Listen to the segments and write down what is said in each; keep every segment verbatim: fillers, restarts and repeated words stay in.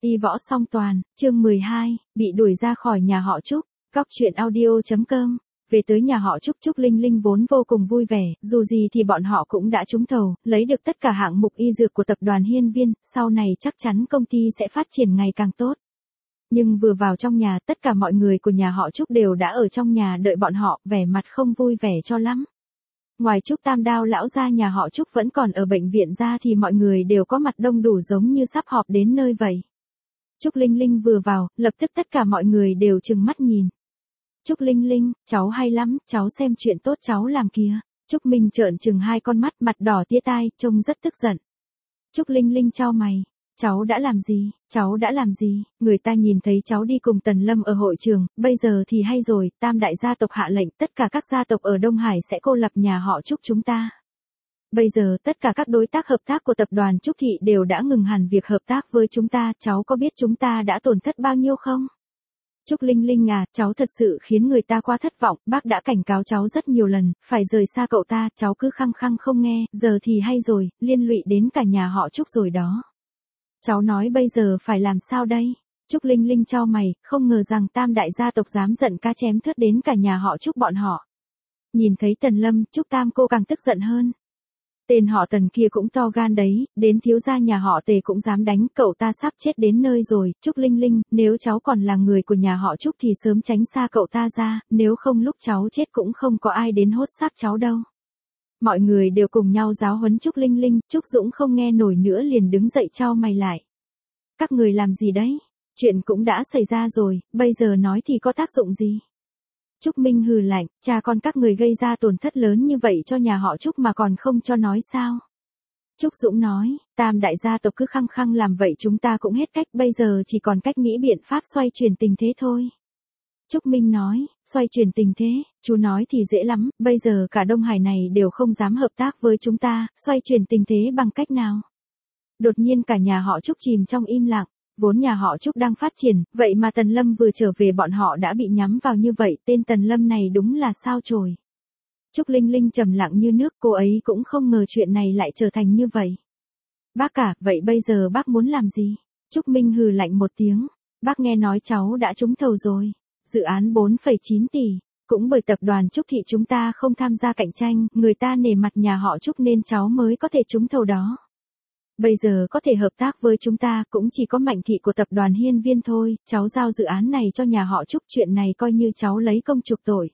Y võ song toàn, chương mười hai, bị đuổi ra khỏi nhà họ Trúc, góc truyện audio.com. Về tới nhà họ Trúc, Trúc Linh Linh vốn vô cùng vui vẻ, dù gì thì bọn họ cũng đã trúng thầu, lấy được tất cả hạng mục y dược của tập đoàn Hiên Viên, sau này chắc chắn công ty sẽ phát triển ngày càng tốt. Nhưng vừa vào trong nhà, tất cả mọi người của nhà họ Trúc đều đã ở trong nhà đợi bọn họ, vẻ mặt không vui vẻ cho lắm. Ngoài Trúc Tam Đao lão gia nhà họ Trúc vẫn còn ở bệnh viện ra thì mọi người đều có mặt đông đủ giống như sắp họp đến nơi vậy. Trúc Linh Linh vừa vào, lập tức tất cả mọi người đều trừng mắt nhìn. Trúc Linh Linh, cháu hay lắm, cháu xem chuyện tốt cháu làm kìa. Trúc Minh trợn trừng hai con mắt, mặt đỏ tía tai, trông rất tức giận. Trúc Linh Linh chau mày. Cháu đã làm gì, cháu đã làm gì, người ta nhìn thấy cháu đi cùng Tần Lâm ở hội trường, bây giờ thì hay rồi, tam đại gia tộc hạ lệnh, tất cả các gia tộc ở Đông Hải sẽ cô lập nhà họ Trúc chúng ta. Bây giờ tất cả các đối tác hợp tác của tập đoàn Trúc Thị đều đã ngừng hẳn việc hợp tác với chúng ta, cháu có biết chúng ta đã tổn thất bao nhiêu không? Trúc Linh Linh à, cháu thật sự khiến người ta quá thất vọng, bác đã cảnh cáo cháu rất nhiều lần, phải rời xa cậu ta, cháu cứ khăng khăng không nghe, giờ thì hay rồi, liên lụy đến cả nhà họ Trúc rồi đó. Cháu nói bây giờ phải làm sao đây? Trúc Linh Linh chau mày, không ngờ rằng tam đại gia tộc dám giận cá chém thớt đến cả nhà họ Trúc bọn họ. Nhìn thấy Tần Lâm, Trúc Tam cô càng tức giận hơn. Tên họ Tần kia cũng to gan đấy, đến thiếu gia nhà họ Tề cũng dám đánh, cậu ta sắp chết đến nơi rồi. Trúc Linh Linh, nếu cháu còn là người của nhà họ Trúc thì sớm tránh xa cậu ta ra, nếu không lúc cháu chết cũng không có ai đến hốt xác cháu đâu. Mọi người đều cùng nhau giáo huấn Trúc Linh Linh, Trúc Dũng không nghe nổi nữa liền đứng dậy chau mày lại. Các người làm gì đấy? Chuyện cũng đã xảy ra rồi, bây giờ nói thì có tác dụng gì? Trúc Minh hừ lạnh, cha con các người gây ra tổn thất lớn như vậy cho nhà họ Trúc mà còn không cho nói sao? Trúc Dũng nói, tam đại gia tộc cứ khăng khăng làm vậy chúng ta cũng hết cách, bây giờ chỉ còn cách nghĩ biện pháp xoay chuyển tình thế thôi. Trúc Minh nói, xoay chuyển tình thế, chú nói thì dễ lắm, bây giờ cả Đông Hải này đều không dám hợp tác với chúng ta, xoay chuyển tình thế bằng cách nào? Đột nhiên cả nhà họ Trúc chìm trong im lặng, vốn nhà họ Trúc đang phát triển, vậy mà Tần Lâm vừa trở về bọn họ đã bị nhắm vào như vậy, tên Tần Lâm này đúng là sao chổi. Trúc Linh Linh trầm lặng như nước, cô ấy cũng không ngờ chuyện này lại trở thành như vậy. Bác cả, vậy bây giờ bác muốn làm gì? Trúc Minh hừ lạnh một tiếng, bác nghe nói cháu đã trúng thầu rồi. Dự án bốn phẩy chín tỷ, cũng bởi tập đoàn Trúc Thị chúng ta không tham gia cạnh tranh, người ta nể mặt nhà họ Trúc nên cháu mới có thể trúng thầu đó. Bây giờ có thể hợp tác với chúng ta cũng chỉ có Mạnh Thị của tập đoàn Hiên Viên thôi, cháu giao dự án này cho nhà họ Trúc, chuyện này coi như cháu lấy công chuộc tội.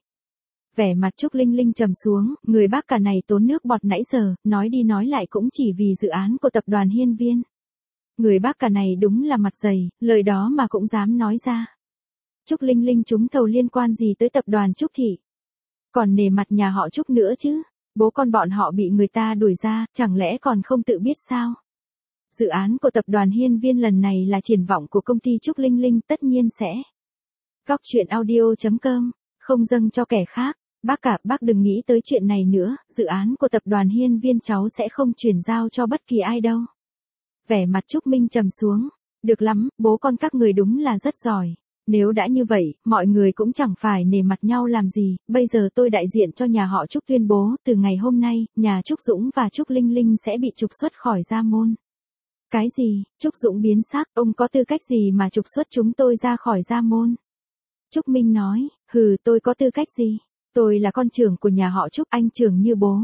Vẻ mặt Trúc Linh Linh trầm xuống, người bác cả này tốn nước bọt nãy giờ, nói đi nói lại cũng chỉ vì dự án của tập đoàn Hiên Viên. Người bác cả này đúng là mặt dày, lời đó mà cũng dám nói ra. Trúc Linh Linh trúng thầu liên quan gì tới tập đoàn Trúc Thị? Còn nể mặt nhà họ Trúc nữa chứ? Bố con bọn họ bị người ta đuổi ra, chẳng lẽ còn không tự biết sao? Dự án của tập đoàn Hiên Viên lần này là triển vọng của công ty Trúc Linh Linh, tất nhiên sẽ. Góc truyện audio.com, không dâng cho kẻ khác. Bác cả, bác đừng nghĩ tới chuyện này nữa, dự án của tập đoàn Hiên Viên cháu sẽ không chuyển giao cho bất kỳ ai đâu. Vẻ mặt Trúc Minh trầm xuống. Được lắm, bố con các người đúng là rất giỏi. Nếu đã như vậy, mọi người cũng chẳng phải nể mặt nhau làm gì, bây giờ tôi đại diện cho nhà họ Trúc tuyên bố, từ ngày hôm nay, nhà Trúc Dũng và Trúc Linh Linh sẽ bị trục xuất khỏi gia môn. Cái gì? Trúc Dũng biến sắc, ông có tư cách gì mà trục xuất chúng tôi ra khỏi gia môn? Trúc Minh nói, hừ, tôi có tư cách gì? Tôi là con trưởng của nhà họ Trúc, anh trưởng như bố.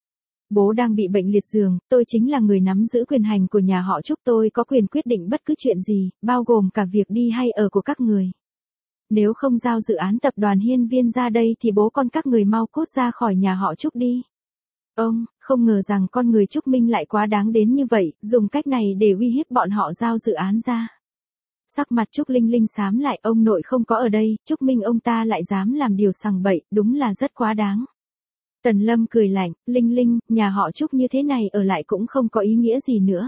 Bố đang bị bệnh liệt giường, tôi chính là người nắm giữ quyền hành của nhà họ Trúc, tôi có quyền quyết định bất cứ chuyện gì, bao gồm cả việc đi hay ở của các người. Nếu không giao dự án tập đoàn Hiên Viên ra đây thì bố con các người mau cút ra khỏi nhà họ Trúc đi. Ông, không ngờ rằng con người Trúc Minh lại quá đáng đến như vậy, dùng cách này để uy hiếp bọn họ giao dự án ra. Sắc mặt Trúc Linh Linh xám lại, ông nội không có ở đây, Trúc Minh ông ta lại dám làm điều sằng bậy, đúng là rất quá đáng. Tần Lâm cười lạnh, Linh Linh, nhà họ Trúc như thế này ở lại cũng không có ý nghĩa gì nữa.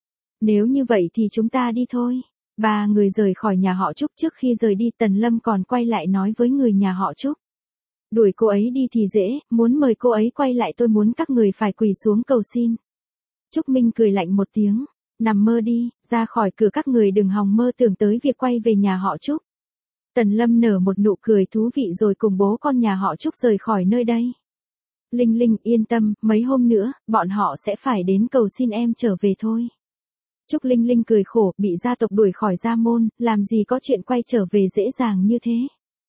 Nếu như vậy thì chúng ta đi thôi. Ba người rời khỏi nhà họ Trúc, trước khi rời đi Tần Lâm còn quay lại nói với người nhà họ Trúc. Đuổi cô ấy đi thì dễ, muốn mời cô ấy quay lại tôi muốn các người phải quỳ xuống cầu xin. Trúc Minh cười lạnh một tiếng, nằm mơ đi, ra khỏi cửa các người đừng hòng mơ tưởng tới việc quay về nhà họ Trúc. Tần Lâm nở một nụ cười thú vị rồi cùng bố con nhà họ Trúc rời khỏi nơi đây. Linh Linh yên tâm, mấy hôm nữa, bọn họ sẽ phải đến cầu xin em trở về thôi. Trúc Linh Linh cười khổ, bị gia tộc đuổi khỏi gia môn, làm gì có chuyện quay trở về dễ dàng như thế.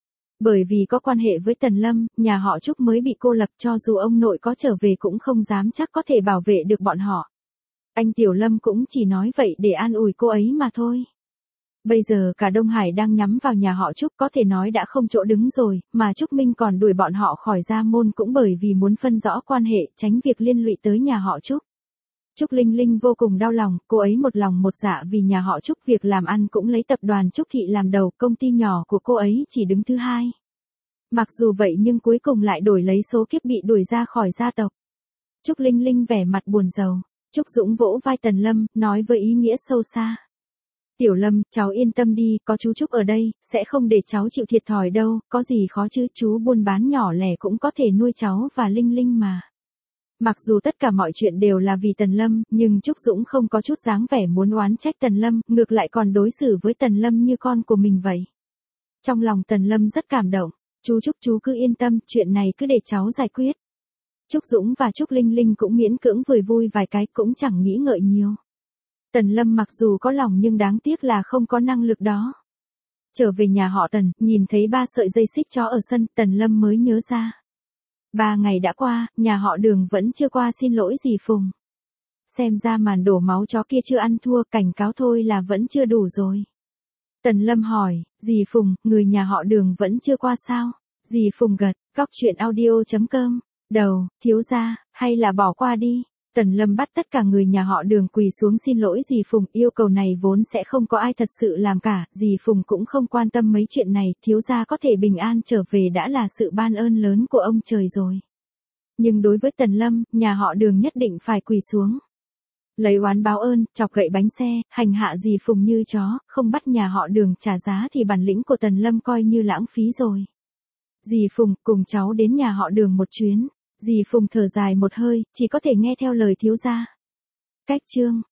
Bởi vì có quan hệ với Tần Lâm, nhà họ Trúc mới bị cô lập, cho dù ông nội có trở về cũng không dám chắc có thể bảo vệ được bọn họ. Anh Tiểu Lâm cũng chỉ nói vậy để an ủi cô ấy mà thôi. Bây giờ cả Đông Hải đang nhắm vào nhà họ Trúc, có thể nói đã không chỗ đứng rồi, mà Trúc Minh còn đuổi bọn họ khỏi gia môn cũng bởi vì muốn phân rõ quan hệ, tránh việc liên lụy tới nhà họ Trúc. Trúc Linh Linh vô cùng đau lòng, cô ấy một lòng một dạ vì nhà họ Trúc, việc làm ăn cũng lấy tập đoàn Trúc Thị làm đầu, công ty nhỏ của cô ấy chỉ đứng thứ hai. Mặc dù vậy nhưng cuối cùng lại đổi lấy số kiếp bị đuổi ra khỏi gia tộc. Trúc Linh Linh vẻ mặt buồn rầu. Trúc Dũng vỗ vai Tần Lâm, nói với ý nghĩa sâu xa. Tiểu Lâm, cháu yên tâm đi, có chú Trúc ở đây, sẽ không để cháu chịu thiệt thòi đâu, có gì khó chứ, chú buôn bán nhỏ lẻ cũng có thể nuôi cháu và Linh Linh mà. Mặc dù tất cả mọi chuyện đều là vì Tần Lâm, nhưng Trúc Dũng không có chút dáng vẻ muốn oán trách Tần Lâm, ngược lại còn đối xử với Tần Lâm như con của mình vậy. Trong lòng Tần Lâm rất cảm động, chú Trúc chú cứ yên tâm, chuyện này cứ để cháu giải quyết. Trúc Dũng và Trúc Linh Linh cũng miễn cưỡng vừa vui vài cái, cũng chẳng nghĩ ngợi nhiều. Tần Lâm mặc dù có lòng nhưng đáng tiếc là không có năng lực đó. Trở về nhà họ Tần, nhìn thấy ba sợi dây xích chó ở sân, Tần Lâm mới nhớ ra. Ba ngày đã qua, nhà họ Đường vẫn chưa qua xin lỗi dì Phùng. Xem ra màn đổ máu chó kia chưa ăn thua, cảnh cáo thôi là vẫn chưa đủ rồi. Tần Lâm hỏi, dì Phùng, người nhà họ Đường vẫn chưa qua sao? Dì Phùng gật, góc chuyện audio chấm com. Đầu, thiếu gia, hay là bỏ qua đi. Tần Lâm bắt tất cả người nhà họ Đường quỳ xuống xin lỗi dì Phùng, yêu cầu này vốn sẽ không có ai thật sự làm cả, dì Phùng cũng không quan tâm mấy chuyện này, thiếu gia có thể bình an trở về đã là sự ban ơn lớn của ông trời rồi. Nhưng đối với Tần Lâm, nhà họ Đường nhất định phải quỳ xuống. Lấy oán báo ơn, chọc gậy bánh xe, hành hạ dì Phùng như chó, không bắt nhà họ Đường trả giá thì bản lĩnh của Tần Lâm coi như lãng phí rồi. Dì Phùng, cùng cháu đến nhà họ Đường một chuyến. Dì Phùng thở dài một hơi, chỉ có thể nghe theo lời thiếu gia. Cách chương